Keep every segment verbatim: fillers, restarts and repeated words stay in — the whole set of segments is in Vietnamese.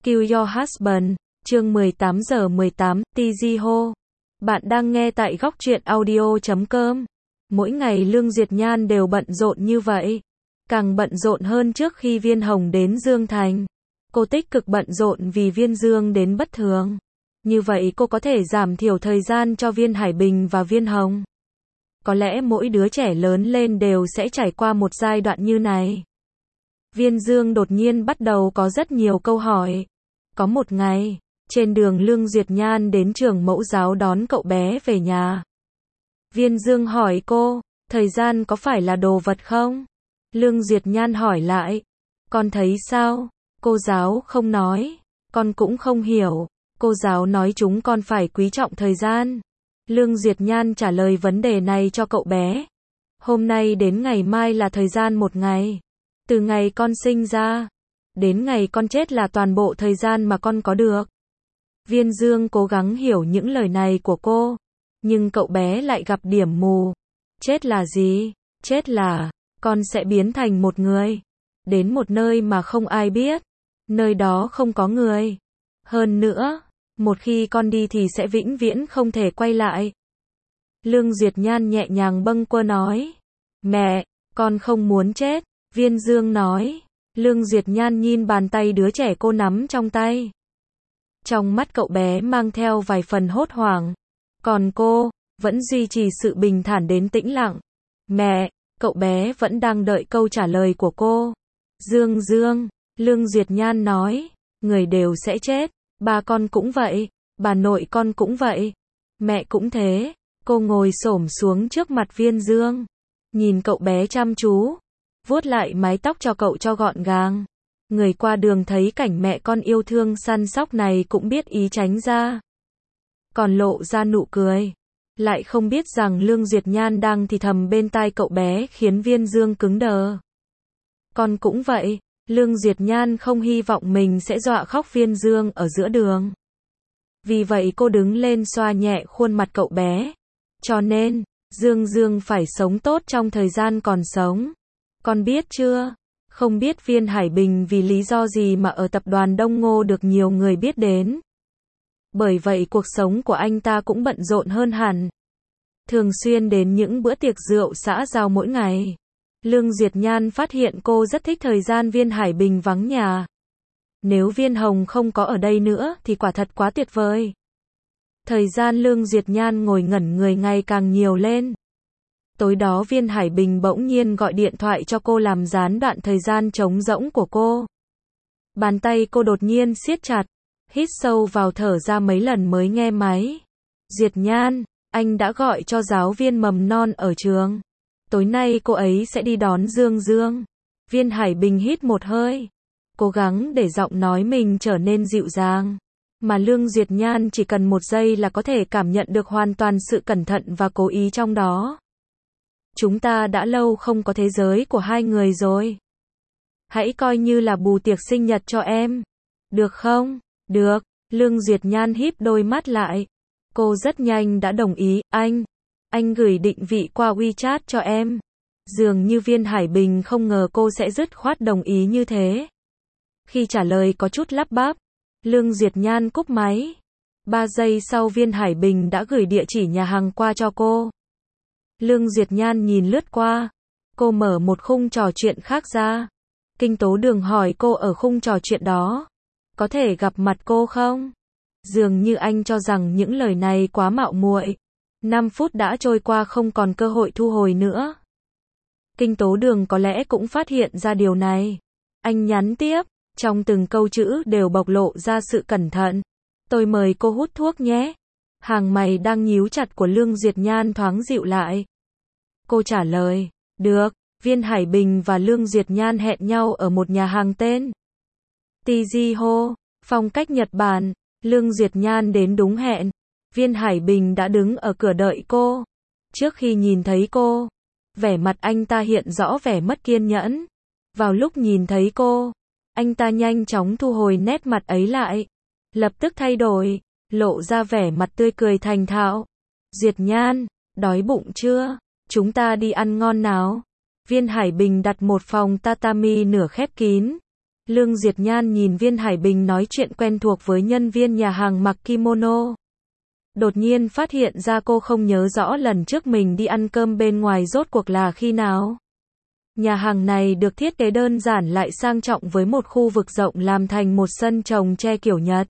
Kill Your Husband, chương mười tám giờ mười tám, Tiziho. Bạn đang nghe tại góc truyện audio chấm com. Mỗi ngày Lương Duyệt Nhan đều bận rộn như vậy. Càng bận rộn hơn trước khi Viên Hồng đến Dương Thành. Cô tích cực bận rộn vì Viên Dương đến bất thường. Như vậy cô có thể giảm thiểu thời gian cho Viên Hải Bình và Viên Hồng. Có lẽ mỗi đứa trẻ lớn lên đều sẽ trải qua một giai đoạn như này. Viên Dương đột nhiên bắt đầu có rất nhiều câu hỏi. Có một ngày, trên đường Lương Duyệt Nhan đến trường mẫu giáo đón cậu bé về nhà. Viên Dương hỏi cô, thời gian có phải là đồ vật không? Lương Duyệt Nhan hỏi lại, con thấy sao? Cô giáo không nói, con cũng không hiểu. Cô giáo nói chúng con phải quý trọng thời gian. Lương Duyệt Nhan trả lời vấn đề này cho cậu bé. Hôm nay đến ngày mai là thời gian một ngày. Từ ngày con sinh ra đến ngày con chết là toàn bộ thời gian mà con có được. Viên Dương cố gắng hiểu những lời này của cô, nhưng cậu bé lại gặp điểm mù. Chết là gì? Chết là con sẽ biến thành một người, đến một nơi mà không ai biết, nơi đó không có người. Hơn nữa, một khi con đi thì sẽ vĩnh viễn không thể quay lại. Lương Duyệt Nhan nhẹ nhàng bâng quơ nói, mẹ, con không muốn chết. Viên Dương nói. Lương Duyệt Nhan nhìn bàn tay đứa trẻ cô nắm trong tay. Trong mắt cậu bé mang theo vài phần hốt hoảng. Còn cô, vẫn duy trì sự bình thản đến tĩnh lặng. Mẹ, cậu bé vẫn đang đợi câu trả lời của cô. Dương Dương, Lương Duyệt Nhan nói, người đều sẽ chết. Ba con cũng vậy, bà nội con cũng vậy. Mẹ cũng thế. Cô ngồi xổm xuống trước mặt Viên Dương. Nhìn cậu bé chăm chú. Vuốt lại mái tóc cho cậu cho gọn gàng. Người qua đường thấy cảnh mẹ con yêu thương săn sóc này cũng biết ý tránh ra. Còn lộ ra nụ cười. Lại không biết rằng Lương Duyệt Nhan đang thì thầm bên tai cậu bé khiến Viên Dương cứng đờ. Con cũng vậy. Lương Duyệt Nhan không hy vọng mình sẽ dọa khóc Viên Dương ở giữa đường. Vì vậy cô đứng lên xoa nhẹ khuôn mặt cậu bé. Cho nên, Dương Dương phải sống tốt trong thời gian còn sống. Con biết chưa? Không biết Viên Hải Bình vì lý do gì mà ở tập đoàn Đông Ngô được nhiều người biết đến. Bởi vậy cuộc sống của anh ta cũng bận rộn hơn hẳn. Thường xuyên đến những bữa tiệc rượu xã giao mỗi ngày. Lương Duyệt Nhan phát hiện cô rất thích thời gian Viên Hải Bình vắng nhà. Nếu Viên Hồng không có ở đây nữa thì quả thật quá tuyệt vời. Thời gian Lương Duyệt Nhan ngồi ngẩn người ngày càng nhiều lên. Tối đó Viên Hải Bình bỗng nhiên gọi điện thoại cho cô làm gián đoạn thời gian trống rỗng của cô. Bàn tay cô đột nhiên siết chặt, hít sâu vào thở ra mấy lần mới nghe máy. Duyệt Nhan, anh đã gọi cho giáo viên mầm non ở trường. Tối nay cô ấy sẽ đi đón Dương Dương. Viên Hải Bình hít một hơi, cố gắng để giọng nói mình trở nên dịu dàng. Mà Lương Duyệt Nhan chỉ cần một giây là có thể cảm nhận được hoàn toàn sự cẩn thận và cố ý trong đó. Chúng ta đã lâu không có thế giới của hai người rồi. Hãy coi như là bù tiệc sinh nhật cho em. Được không? Được. Lương Duyệt Nhan híp đôi mắt lại. Cô rất nhanh đã đồng ý. Anh. Anh gửi định vị qua WeChat cho em. Dường như Viên Hải Bình không ngờ cô sẽ dứt khoát đồng ý như thế. Khi trả lời có chút lắp bắp. Lương Duyệt Nhan cúp máy. Ba giây sau Viên Hải Bình đã gửi địa chỉ nhà hàng qua cho cô. Lương Duyệt Nhan nhìn lướt qua. Cô mở một khung trò chuyện khác ra. Kinh Tố Đường hỏi cô ở khung trò chuyện đó. Có thể gặp mặt cô không? Dường như anh cho rằng những lời này quá mạo muội. năm phút đã trôi qua không còn cơ hội thu hồi nữa. Kinh Tố Đường có lẽ cũng phát hiện ra điều này. Anh nhắn tiếp. Trong từng câu chữ đều bộc lộ ra sự cẩn thận. Tôi mời cô hút thuốc nhé. Hàng mày đang nhíu chặt của Lương Duyệt Nhan thoáng dịu lại. Cô trả lời, được. Viên Hải Bình và Lương Duyệt Nhan hẹn nhau ở một nhà hàng tên Tiziho, phong cách Nhật Bản. Lương Duyệt Nhan đến đúng hẹn. Viên Hải Bình đã đứng ở cửa đợi cô. Trước khi nhìn thấy cô, vẻ mặt anh ta hiện rõ vẻ mất kiên nhẫn. Vào lúc nhìn thấy cô, anh ta nhanh chóng thu hồi nét mặt ấy lại. Lập tức thay đổi, lộ ra vẻ mặt tươi cười thành thạo. Duyệt Nhan, đói bụng chưa? Chúng ta đi ăn ngon nào? Viên Hải Bình đặt một phòng tatami nửa khép kín. Lương Diệt Nhan nhìn Viên Hải Bình nói chuyện quen thuộc với nhân viên nhà hàng mặc kimono. Đột nhiên phát hiện ra cô không nhớ rõ lần trước mình đi ăn cơm bên ngoài rốt cuộc là khi nào. Nhà hàng này được thiết kế đơn giản lại sang trọng với một khu vực rộng làm thành một sân trồng tre kiểu Nhật.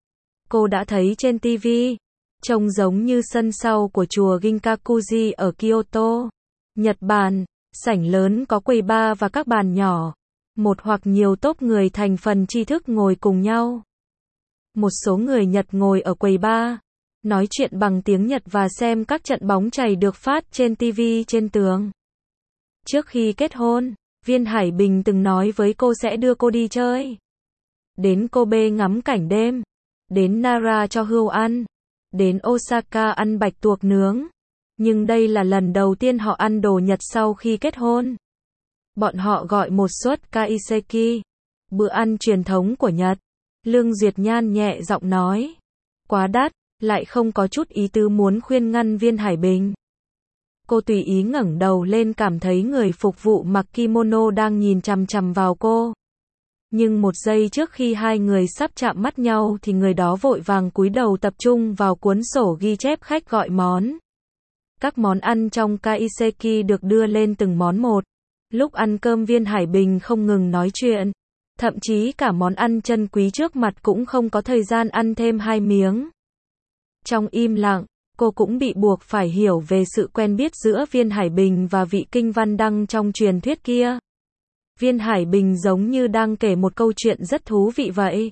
Cô đã thấy trên ti vi, trông giống như sân sau của chùa Ginkakuji ở Kyoto, Nhật Bản, sảnh lớn có quầy bar và các bàn nhỏ, một hoặc nhiều tốp người thành phần tri thức ngồi cùng nhau. Một số người Nhật ngồi ở quầy bar, nói chuyện bằng tiếng Nhật và xem các trận bóng chày được phát trên ti vi trên tường. Trước khi kết hôn, Viên Hải Bình từng nói với cô sẽ đưa cô đi chơi. Đến Kobe ngắm cảnh đêm, đến Nara cho hươu ăn, đến Osaka ăn bạch tuộc nướng. Nhưng đây là lần đầu tiên họ ăn đồ Nhật sau khi kết hôn. Bọn họ gọi một suất kaiseki, bữa ăn truyền thống của Nhật. Lương Duyệt Nhan nhẹ giọng nói, quá đắt, lại không có chút ý tứ muốn khuyên ngăn Viên Hải Bình. Cô tùy ý ngẩng đầu lên cảm thấy người phục vụ mặc kimono đang nhìn chằm chằm vào cô. Nhưng một giây trước khi hai người sắp chạm mắt nhau thì người đó vội vàng cúi đầu tập trung vào cuốn sổ ghi chép khách gọi món. Các món ăn trong kaiseki được đưa lên từng món một. Lúc ăn cơm Viên Hải Bình không ngừng nói chuyện. Thậm chí cả món ăn chân quý trước mặt cũng không có thời gian ăn thêm hai miếng. Trong im lặng, cô cũng bị buộc phải hiểu về sự quen biết giữa Viên Hải Bình và vị Kinh Văn Đăng trong truyền thuyết kia. Viên Hải Bình giống như đang kể một câu chuyện rất thú vị vậy.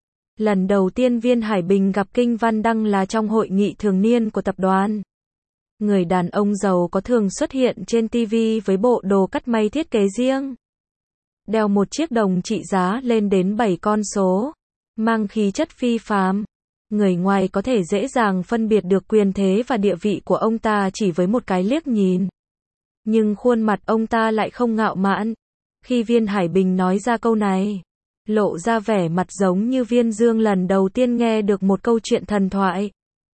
Lần đầu tiên Viên Hải Bình gặp Kinh Văn Đăng là trong hội nghị thường niên của tập đoàn. Người đàn ông giàu có thường xuất hiện trên ti vi với bộ đồ cắt may thiết kế riêng. Đeo một chiếc đồng trị giá lên đến bảy con số, mang khí chất phi phàm. Người ngoài có thể dễ dàng phân biệt được quyền thế và địa vị của ông ta chỉ với một cái liếc nhìn. Nhưng khuôn mặt ông ta lại không ngạo mạn. Khi Viên Hải Bình nói ra câu này, lộ ra vẻ mặt giống như Viên Dương lần đầu tiên nghe được một câu chuyện thần thoại.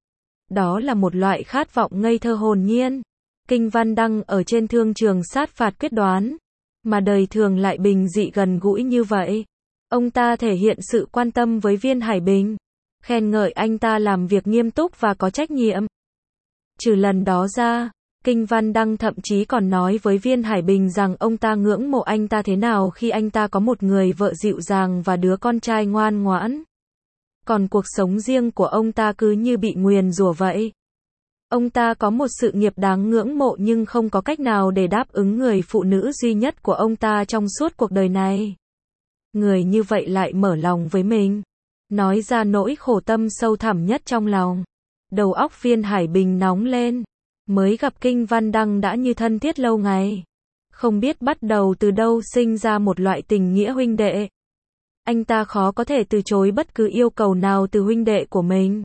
Đó là một loại khát vọng ngây thơ hồn nhiên. Kinh Văn Đăng ở trên thương trường sát phạt quyết đoán, mà đời thường lại bình dị gần gũi như vậy. Ông ta thể hiện sự quan tâm với Viên Hải Bình, khen ngợi anh ta làm việc nghiêm túc và có trách nhiệm. Trừ lần đó ra, Kinh Văn Đăng thậm chí còn nói với Viên Hải Bình rằng ông ta ngưỡng mộ anh ta thế nào khi anh ta có một người vợ dịu dàng và đứa con trai ngoan ngoãn. Còn cuộc sống riêng của ông ta cứ như bị nguyền rủa vậy. Ông ta có một sự nghiệp đáng ngưỡng mộ nhưng không có cách nào để đáp ứng người phụ nữ duy nhất của ông ta trong suốt cuộc đời này. Người như vậy lại mở lòng với mình, nói ra nỗi khổ tâm sâu thẳm nhất trong lòng. Đầu óc Viên Hải Bình nóng lên. Mới gặp Kinh Văn Đăng đã như thân thiết lâu ngày. Không biết bắt đầu từ đâu sinh ra một loại tình nghĩa huynh đệ. Anh ta khó có thể từ chối bất cứ yêu cầu nào từ huynh đệ của mình.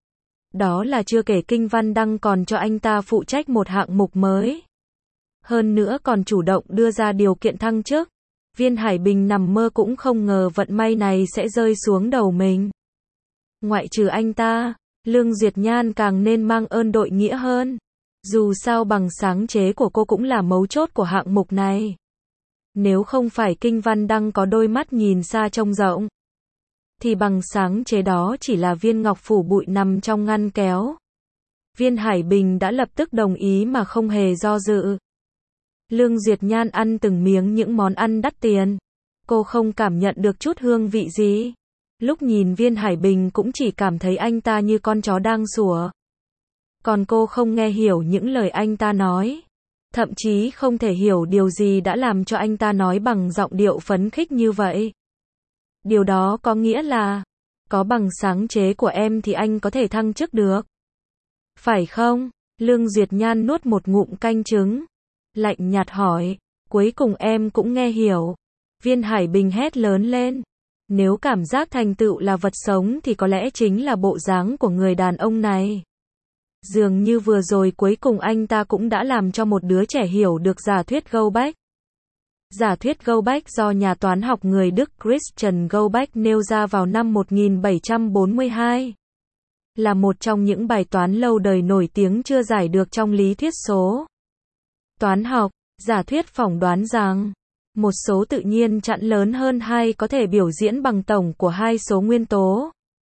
Đó là chưa kể Kinh Văn Đăng còn cho anh ta phụ trách một hạng mục mới. Hơn nữa còn chủ động đưa ra điều kiện thăng chức. Viên Hải Bình nằm mơ cũng không ngờ vận may này sẽ rơi xuống đầu mình. Ngoại trừ anh ta, Lương Duyệt Nhan càng nên mang ơn đội nghĩa hơn. Dù sao bằng sáng chế của cô cũng là mấu chốt của hạng mục này. Nếu không phải Kinh Văn Đăng có đôi mắt nhìn xa trông rộng, thì bằng sáng chế đó chỉ là viên ngọc phủ bụi nằm trong ngăn kéo. Viên Hải Bình đã lập tức đồng ý mà không hề do dự. Lương Duyệt Nhan ăn từng miếng những món ăn đắt tiền. Cô không cảm nhận được chút hương vị gì. Lúc nhìn Viên Hải Bình cũng chỉ cảm thấy anh ta như con chó đang sủa. Còn cô không nghe hiểu những lời anh ta nói. Thậm chí không thể hiểu điều gì đã làm cho anh ta nói bằng giọng điệu phấn khích như vậy. Điều đó có nghĩa là, có bằng sáng chế của em thì anh có thể thăng chức được. Phải không? Lương Duyệt Nhan nuốt một ngụm canh trứng. Lạnh nhạt hỏi, cuối cùng em cũng nghe hiểu. Viên Hải Bình hét lớn lên. Nếu cảm giác thành tựu là vật sống thì có lẽ chính là bộ dáng của người đàn ông này. Dường như vừa rồi cuối cùng anh ta cũng đã làm cho một đứa trẻ hiểu được giả thuyết Goldbach. Giả thuyết Goldbach do nhà toán học người Đức Christian Goldbach nêu ra vào năm một nghìn bảy trăm bốn mươi hai. Là một trong những bài toán lâu đời nổi tiếng chưa giải được trong lý thuyết số toán học. Giả thuyết phỏng đoán rằng, Một số tự nhiên chẵn lớn hơn hay có thể biểu diễn bằng tổng của hai số nguyên tố.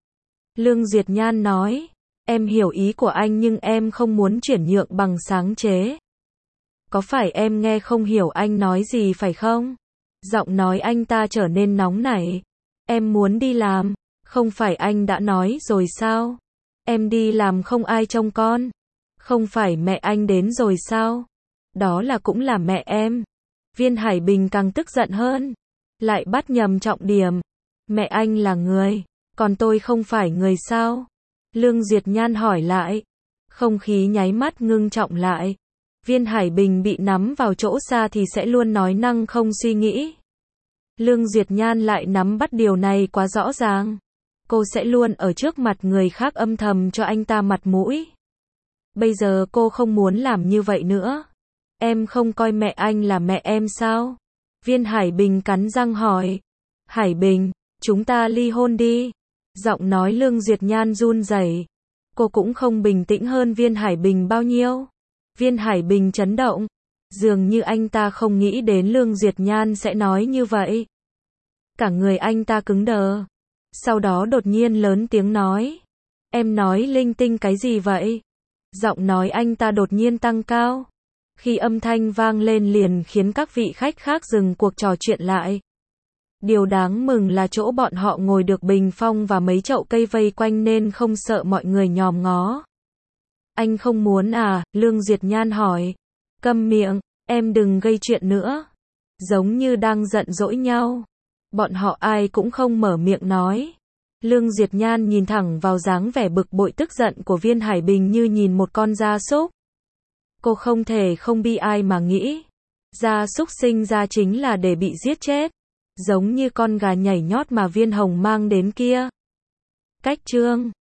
Lương Duyệt Nhan nói, em hiểu ý của anh nhưng em không muốn chuyển nhượng bằng sáng chế. Có phải em nghe không hiểu anh nói gì phải không? Giọng nói anh ta trở nên nóng nảy. Em muốn đi làm, không phải anh đã nói rồi sao? Em đi làm không ai trông con. Không phải mẹ anh đến rồi sao? Đó là cũng là mẹ em. Viên Hải Bình càng tức giận hơn. Lại bắt nhầm trọng điểm. Mẹ anh là người, còn tôi không phải người sao? Lương Duyệt Nhan hỏi lại. Không khí nháy mắt ngưng trọng lại. Viên Hải Bình bị nắm vào chỗ xa thì sẽ luôn nói năng không suy nghĩ. Lương Duyệt Nhan lại nắm bắt điều này quá rõ ràng. Cô sẽ luôn ở trước mặt người khác âm thầm cho anh ta mặt mũi. Bây giờ cô không muốn làm như vậy nữa. Em không coi mẹ anh là mẹ em sao? Viên Hải Bình cắn răng hỏi. Hải Bình, chúng ta ly hôn đi. Giọng nói Lương Duyệt Nhan run rẩy. Cô cũng không bình tĩnh hơn Viên Hải Bình bao nhiêu. Viên Hải Bình chấn động. Dường như anh ta không nghĩ đến Lương Duyệt Nhan sẽ nói như vậy. Cả người anh ta cứng đờ. Sau đó đột nhiên lớn tiếng nói. Em nói linh tinh cái gì vậy? Giọng nói anh ta đột nhiên tăng cao. Khi âm thanh vang lên liền khiến các vị khách khác dừng cuộc trò chuyện lại. Điều đáng mừng là chỗ bọn họ ngồi được bình phong và mấy chậu cây vây quanh nên không sợ mọi người nhòm ngó. Anh không muốn à? Lương Duyệt Nhan hỏi. Câm miệng, em đừng gây chuyện nữa. Giống như đang giận dỗi nhau. Bọn họ ai cũng không mở miệng nói. Lương Duyệt Nhan nhìn thẳng vào dáng vẻ bực bội tức giận của Viên Hải Bình như nhìn một con gia súc. Cô không thể không bi ai mà nghĩ. Gia súc sinh ra chính là để bị giết chết. Giống như con gà nhảy nhót mà Viên Hồng mang đến kia. Cách chương